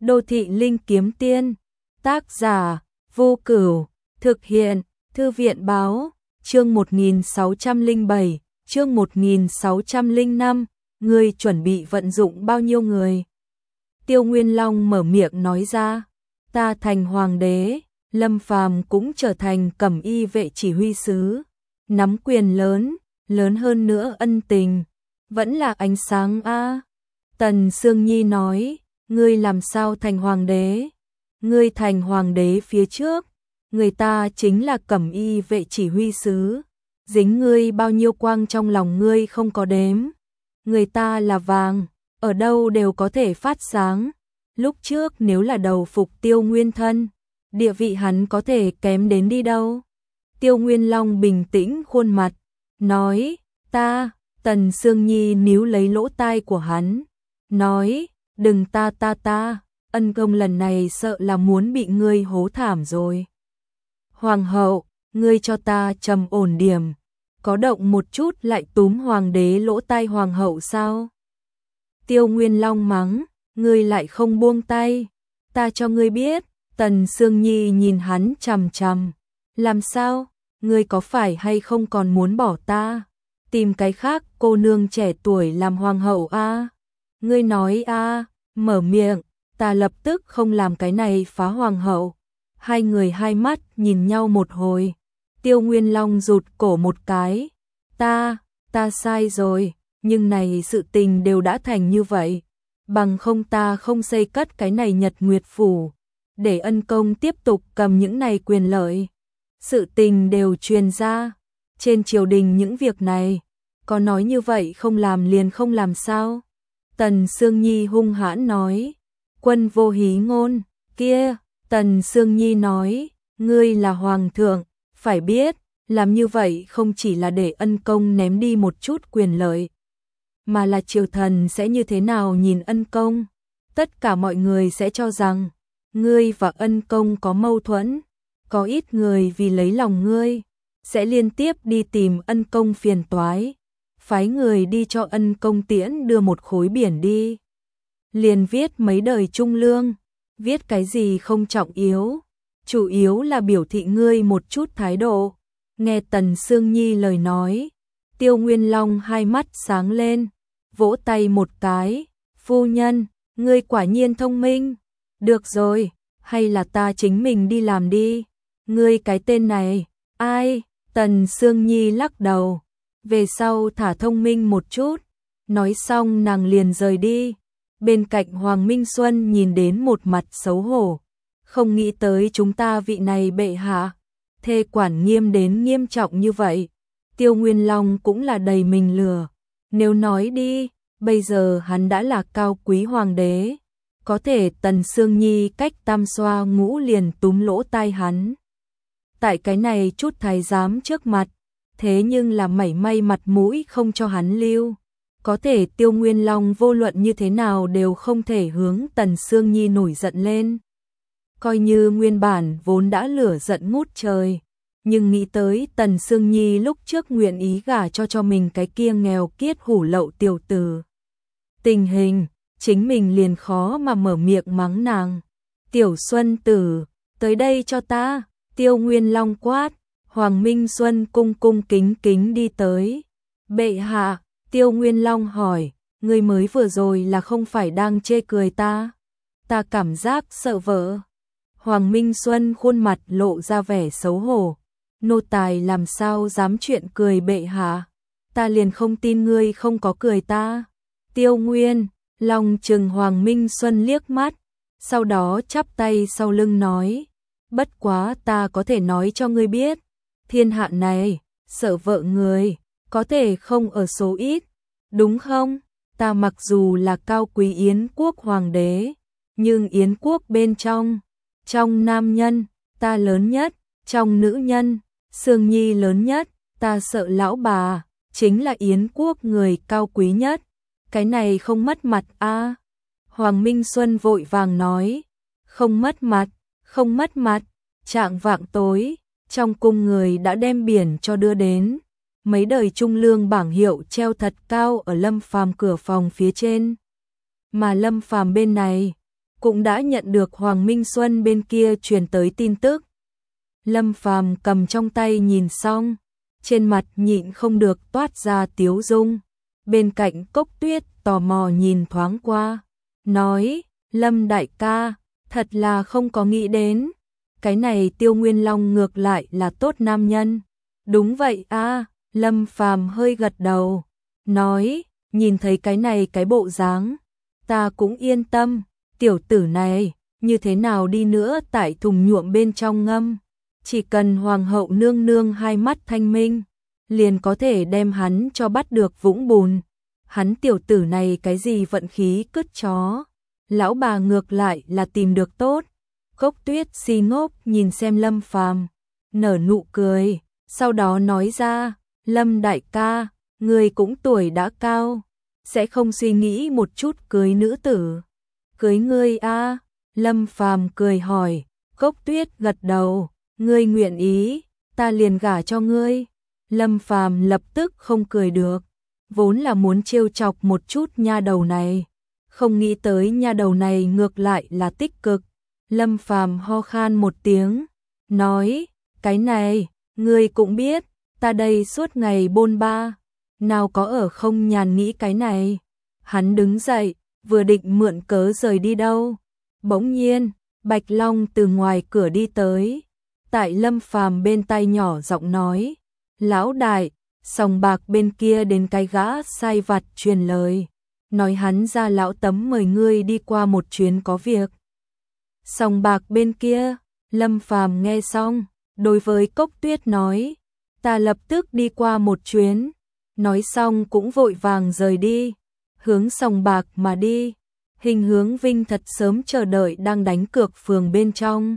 Đô thị linh kiếm tiên, tác giả Vô Cửu, thực hiện Thư viện báo, chương 1607, chương 1605, ngươi chuẩn bị vận dụng bao nhiêu người? Tiêu Nguyên Long mở miệng nói ra, ta thành hoàng đế, Lâm Phàm cũng trở thành cẩm y vệ chỉ huy sứ, nắm quyền lớn, lớn hơn nữa ân tình, vẫn là ánh sáng a. Tần Sương Nhi nói, ngươi làm sao thành hoàng đế? Ngươi thành hoàng đế phía trước, người ta chính là cẩm y vệ chỉ huy sứ, dính ngươi bao nhiêu quang trong lòng ngươi không có đếm. Người ta là vàng, ở đâu đều có thể phát sáng. Lúc trước nếu là đầu phục Tiêu Nguyên thân, địa vị hắn có thể kém đến đi đâu. Tiêu Nguyên Long bình tĩnh khuôn mặt, nói, ta. Tần Sương Nhi níu lấy lỗ tai của hắn, nói, đừng ta, ân công lần này sợ là muốn bị ngươi hố thảm rồi. Hoàng hậu, ngươi cho ta trầm ổn điểm, có động một chút lại túm hoàng đế lỗ tai hoàng hậu sao? Tiêu Nguyên Long mắng, ngươi lại không buông tay, ta cho ngươi biết. Tần Sương Nhi nhìn hắn chằm chằm, làm sao, ngươi có phải hay không còn muốn bỏ ta? Tìm cái khác cô nương trẻ tuổi làm hoàng hậu a? Ngươi nói a, mở miệng, ta lập tức không làm cái này phá hoàng hậu. Hai người hai mắt nhìn nhau một hồi, Tiêu Nguyên Long rụt cổ một cái, ta sai rồi, nhưng này sự tình đều đã thành như vậy, bằng không ta không xây cất cái này Nhật Nguyệt Phủ, để ân công tiếp tục cầm những này quyền lợi. Sự tình đều truyền ra, trên triều đình những việc này, có nói như vậy không làm liền không làm sao? Tần Sương Nhi hung hãn nói, quân vô hí ngôn, kia. Tần Sương Nhi nói, ngươi là hoàng thượng, phải biết, làm như vậy không chỉ là để ân công ném đi một chút quyền lợi, mà là triều thần sẽ như thế nào nhìn ân công. Tất cả mọi người sẽ cho rằng, ngươi và ân công có mâu thuẫn, có ít người vì lấy lòng ngươi, sẽ liên tiếp đi tìm ân công phiền toái, phái người đi cho ân công tiễn đưa một khối biển đi. Liền viết mấy đời trung lương, viết cái gì không trọng yếu, chủ yếu là biểu thị ngươi một chút thái độ. Nghe Tần Sương Nhi lời nói, Tiêu Nguyên Long hai mắt sáng lên, vỗ tay một cái, phu nhân, ngươi quả nhiên thông minh, được rồi, hay là ta chính mình đi làm đi, ngươi cái tên này, ai? Tần Sương Nhi lắc đầu, về sau thả thông minh một chút, nói xong nàng liền rời đi. Bên cạnh Hoàng Minh Xuân nhìn đến một mặt xấu hổ, không nghĩ tới chúng ta vị này bệ hạ, thê quản nghiêm đến nghiêm trọng như vậy. Tiêu Nguyên Long cũng là đầy mình lừa, nếu nói đi, bây giờ hắn đã là cao quý hoàng đế, có thể Tần Sương Nhi cách tam xoa ngũ liền túm lỗ tai hắn. Tại cái này chút thái giám trước mặt, thế nhưng là mảy may mặt mũi không cho hắn lưu. Có thể Tiêu Nguyên Long vô luận như thế nào đều không thể hướng Tần Sương Nhi nổi giận lên. Coi như nguyên bản vốn đã lửa giận ngút trời, nhưng nghĩ tới Tần Sương Nhi lúc trước nguyện ý gả cho mình cái kia nghèo kiết hủ lậu tiểu tử. Tình hình, chính mình liền khó mà mở miệng mắng nàng. Tiểu Xuân tử, tới đây cho ta. Tiêu Nguyên Long quát, Hoàng Minh Xuân cung cung kính kính đi tới. Bệ hạ. Tiêu Nguyên Long hỏi, ngươi mới vừa rồi là không phải đang chê cười ta? Ta cảm giác sợ vỡ. Hoàng Minh Xuân khuôn mặt lộ ra vẻ xấu hổ. Nô tài làm sao dám chuyện cười bệ hạ? Ta liền không tin ngươi không có cười ta. Tiêu Nguyên Long trừng Hoàng Minh Xuân liếc mắt, sau đó chắp tay sau lưng nói, bất quá ta có thể nói cho ngươi biết, thiên hạ này, sợ vợ người, có thể không ở số ít, đúng không? Ta mặc dù là cao quý Yến quốc hoàng đế, nhưng Yến quốc bên trong nam nhân, ta lớn nhất, trong nữ nhân, Sương Nhi lớn nhất, ta sợ lão bà, chính là Yến quốc người cao quý nhất, cái này không mất mặt a. Hoàng Minh Xuân vội vàng nói, không mất mặt, không mất mặt. Trạng vạng tối, trong cung người đã đem biển cho đưa đến. Mấy đời trung lương bảng hiệu treo thật cao ở Lâm Phàm cửa phòng phía trên. Mà Lâm Phàm bên này, cũng đã nhận được Hoàng Minh Xuân bên kia truyền tới tin tức. Lâm Phàm cầm trong tay nhìn xong, trên mặt nhịn không được toát ra tiếu dung. Bên cạnh Cốc Tuyết tò mò nhìn thoáng qua, nói, Lâm đại ca, thật là không có nghĩ đến. Cái này Tiêu Nguyên Long ngược lại là tốt nam nhân. Đúng vậy a, Lâm Phàm hơi gật đầu, nói, nhìn thấy cái này cái bộ dáng, ta cũng yên tâm, tiểu tử này, như thế nào đi nữa tại thùng nhuộm bên trong ngâm. Chỉ cần Hoàng hậu nương nương hai mắt thanh minh, liền có thể đem hắn cho bắt được vũng bùn. Hắn tiểu tử này cái gì vận khí cứt chó, lão bà ngược lại là tìm được tốt. Cốc Tuyết si ngốc nhìn xem Lâm Phàm, nở nụ cười, sau đó nói ra, Lâm đại ca, người cũng tuổi đã cao, sẽ không suy nghĩ một chút cưới nữ tử. Cưới ngươi a? Lâm Phàm cười hỏi. Cốc Tuyết gật đầu, ngươi nguyện ý, ta liền gả cho ngươi. Lâm Phàm lập tức không cười được, vốn là muốn trêu chọc một chút nha đầu này, không nghĩ tới nha đầu này ngược lại là tích cực. Lâm Phàm ho khan một tiếng, nói, cái này, ngươi cũng biết, ta đây suốt ngày bôn ba, nào có ở không nhàn nghĩ cái này. Hắn đứng dậy, vừa định mượn cớ rời đi đâu. Bỗng nhiên, Bạch Long từ ngoài cửa đi tới, tại Lâm Phàm bên tai nhỏ giọng nói, lão đại, sòng bạc bên kia đến cái gã sai vặt truyền lời, nói hắn ra lão tấm mời ngươi đi qua một chuyến có việc. Sòng bạc bên kia, Lâm Phàm nghe xong, đối với Cốc Tuyết nói, ta lập tức đi qua một chuyến. Nói xong cũng vội vàng rời đi, hướng sòng bạc mà đi. Hình Hướng Vinh thật sớm chờ đợi đang đánh cược phường bên trong.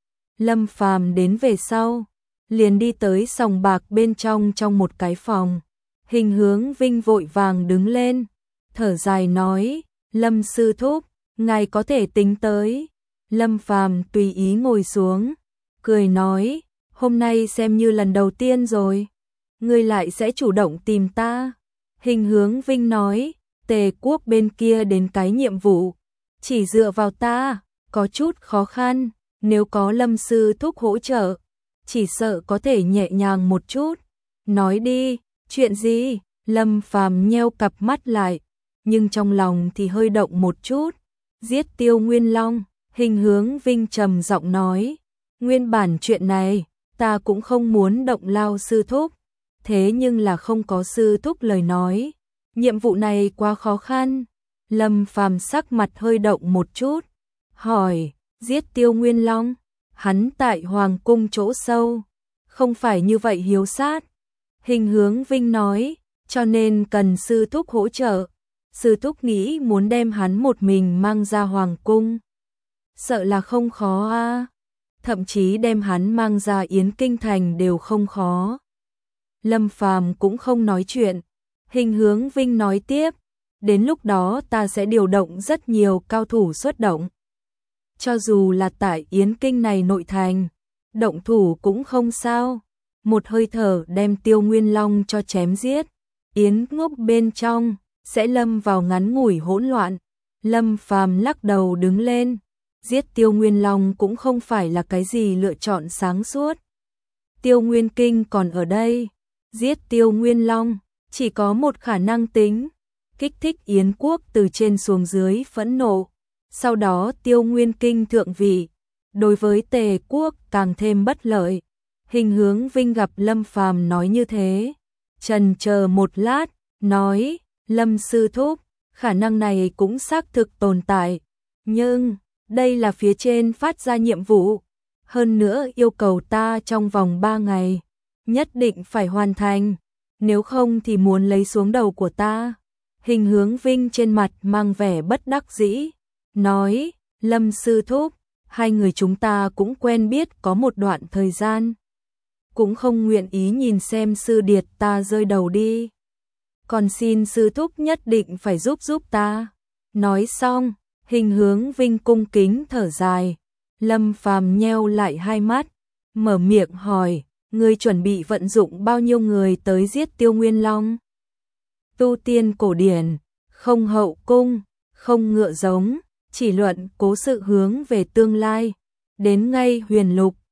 Lâm Phàm đến về sau, liền đi tới sòng bạc bên trong một cái phòng. Hình Hướng Vinh vội vàng đứng lên, thở dài nói, Lâm sư thúc, ngài có thể tính tới. Lâm Phàm tùy ý ngồi xuống, cười nói, hôm nay xem như lần đầu tiên rồi, ngươi lại sẽ chủ động tìm ta. Hình Hướng Vinh nói, Tề quốc bên kia đến cái nhiệm vụ, chỉ dựa vào ta, có chút khó khăn, nếu có Lâm sư thúc hỗ trợ, chỉ sợ có thể nhẹ nhàng một chút. Nói đi, chuyện gì? Lâm Phàm nheo cặp mắt lại, nhưng trong lòng thì hơi động một chút. Giết Tiêu Nguyên Long. Hình Hướng Vinh trầm giọng nói, nguyên bản chuyện này, ta cũng không muốn động lao sư thúc, thế nhưng là không có sư thúc lời nói, nhiệm vụ này quá khó khăn. Lâm Phàm sắc mặt hơi động một chút, hỏi, giết Tiêu Nguyên Long, hắn tại Hoàng cung chỗ sâu, không phải như vậy hiếu sát. Hình Hướng Vinh nói, cho nên cần sư thúc hỗ trợ, sư thúc nghĩ muốn đem hắn một mình mang ra Hoàng cung, sợ là không khó a, thậm chí đem hắn mang ra Yến Kinh thành đều không khó. Lâm Phàm cũng không nói chuyện. Hình Hướng Vinh nói tiếp, đến lúc đó ta sẽ điều động rất nhiều cao thủ xuất động. Cho dù là tại Yến Kinh này nội thành, động thủ cũng không sao, một hơi thở đem Tiêu Nguyên Long cho chém giết, Yến Ngốc bên trong sẽ lâm vào ngắn ngủi hỗn loạn. Lâm Phàm lắc đầu đứng lên, giết Tiêu Nguyên Long cũng không phải là cái gì lựa chọn sáng suốt. Tiêu Nguyên Kinh còn ở đây, giết Tiêu Nguyên Long chỉ có một khả năng tính, kích thích Yến quốc từ trên xuống dưới phẫn nộ, sau đó Tiêu Nguyên Kinh thượng vị, đối với Tề quốc càng thêm bất lợi. Hình Hướng Vinh gặp Lâm Phàm nói như thế, chần chờ một lát, nói, Lâm sư thúc, khả năng này cũng xác thực tồn tại, nhưng đây là phía trên phát ra nhiệm vụ, hơn nữa yêu cầu ta trong vòng 3 ngày, nhất định phải hoàn thành, nếu không thì muốn lấy xuống đầu của ta. Hình Hướng Vinh trên mặt mang vẻ bất đắc dĩ, nói, Lâm sư thúc, hai người chúng ta cũng quen biết có một đoạn thời gian, cũng không nguyện ý nhìn xem sư điệt ta rơi đầu đi, còn xin sư thúc nhất định phải giúp ta. Nói xong, Hình Hướng Vinh cung kính thở dài. Lâm Phàm nheo lại hai mắt, mở miệng hỏi, ngươi chuẩn bị vận dụng bao nhiêu người tới giết Tiêu Nguyên Long? Tu tiên cổ điển, không hậu cung, không ngựa giống, chỉ luận cố sự hướng về tương lai. Đến ngay huyền lục,